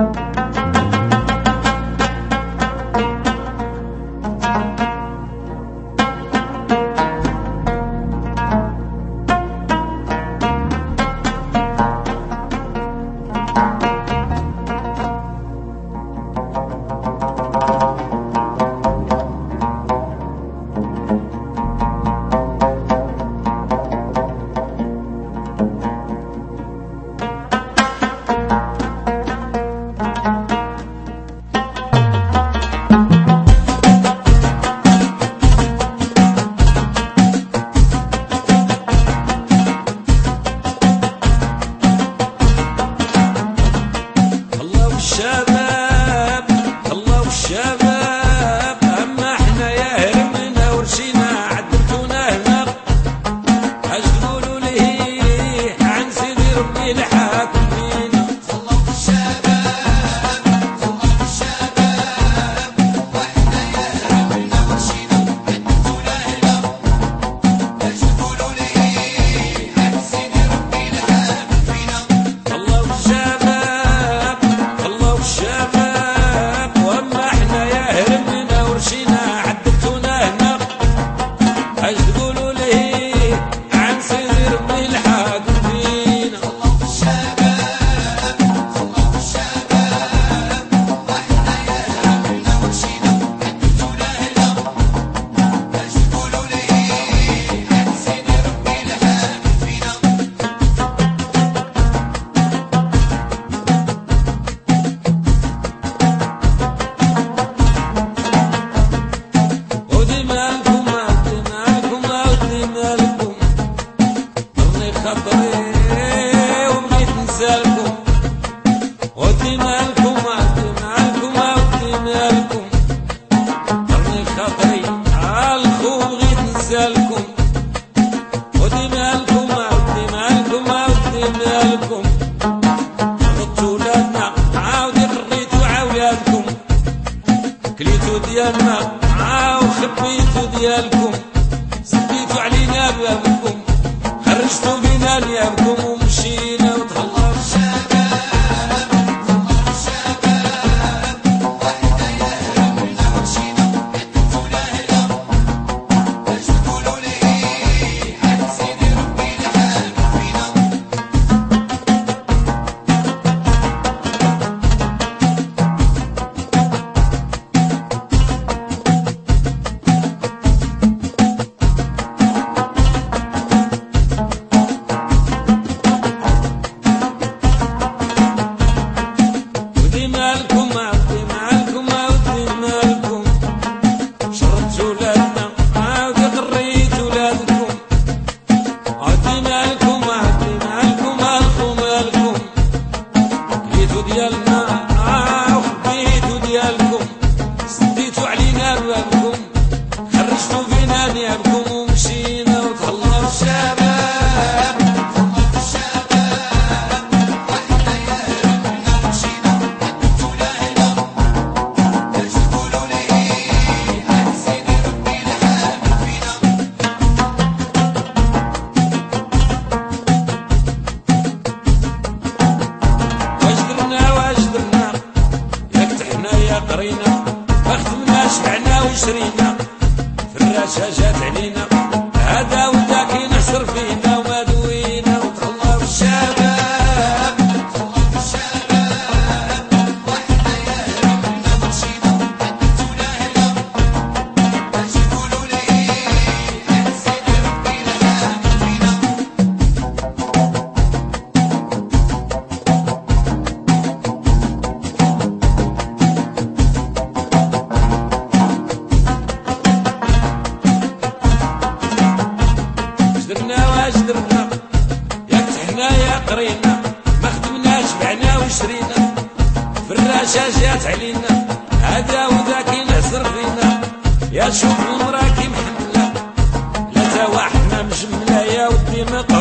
كليتو ديالنا وخبيتو ديالكم، سبيتو علينا بابكم، خرجتو بينا نيابكم ومشينا وتخلصنا شرينا في الرشا جات علينا هذا وذاك ينحصر فينا وما دوينا وتخلى بالشباب وحنا يا ربنا مشينا عدتونا هنا باش يقولوا لي أحسن ربي لحالك فينا درنا ياك تحنا يا قرينا ما خدمناش بعنا وشرينا في الرشا جات علينا هذا وذاك ينحصر فينا يا شوف راكي محمله لا تا واحنا مجمله يا ودي ما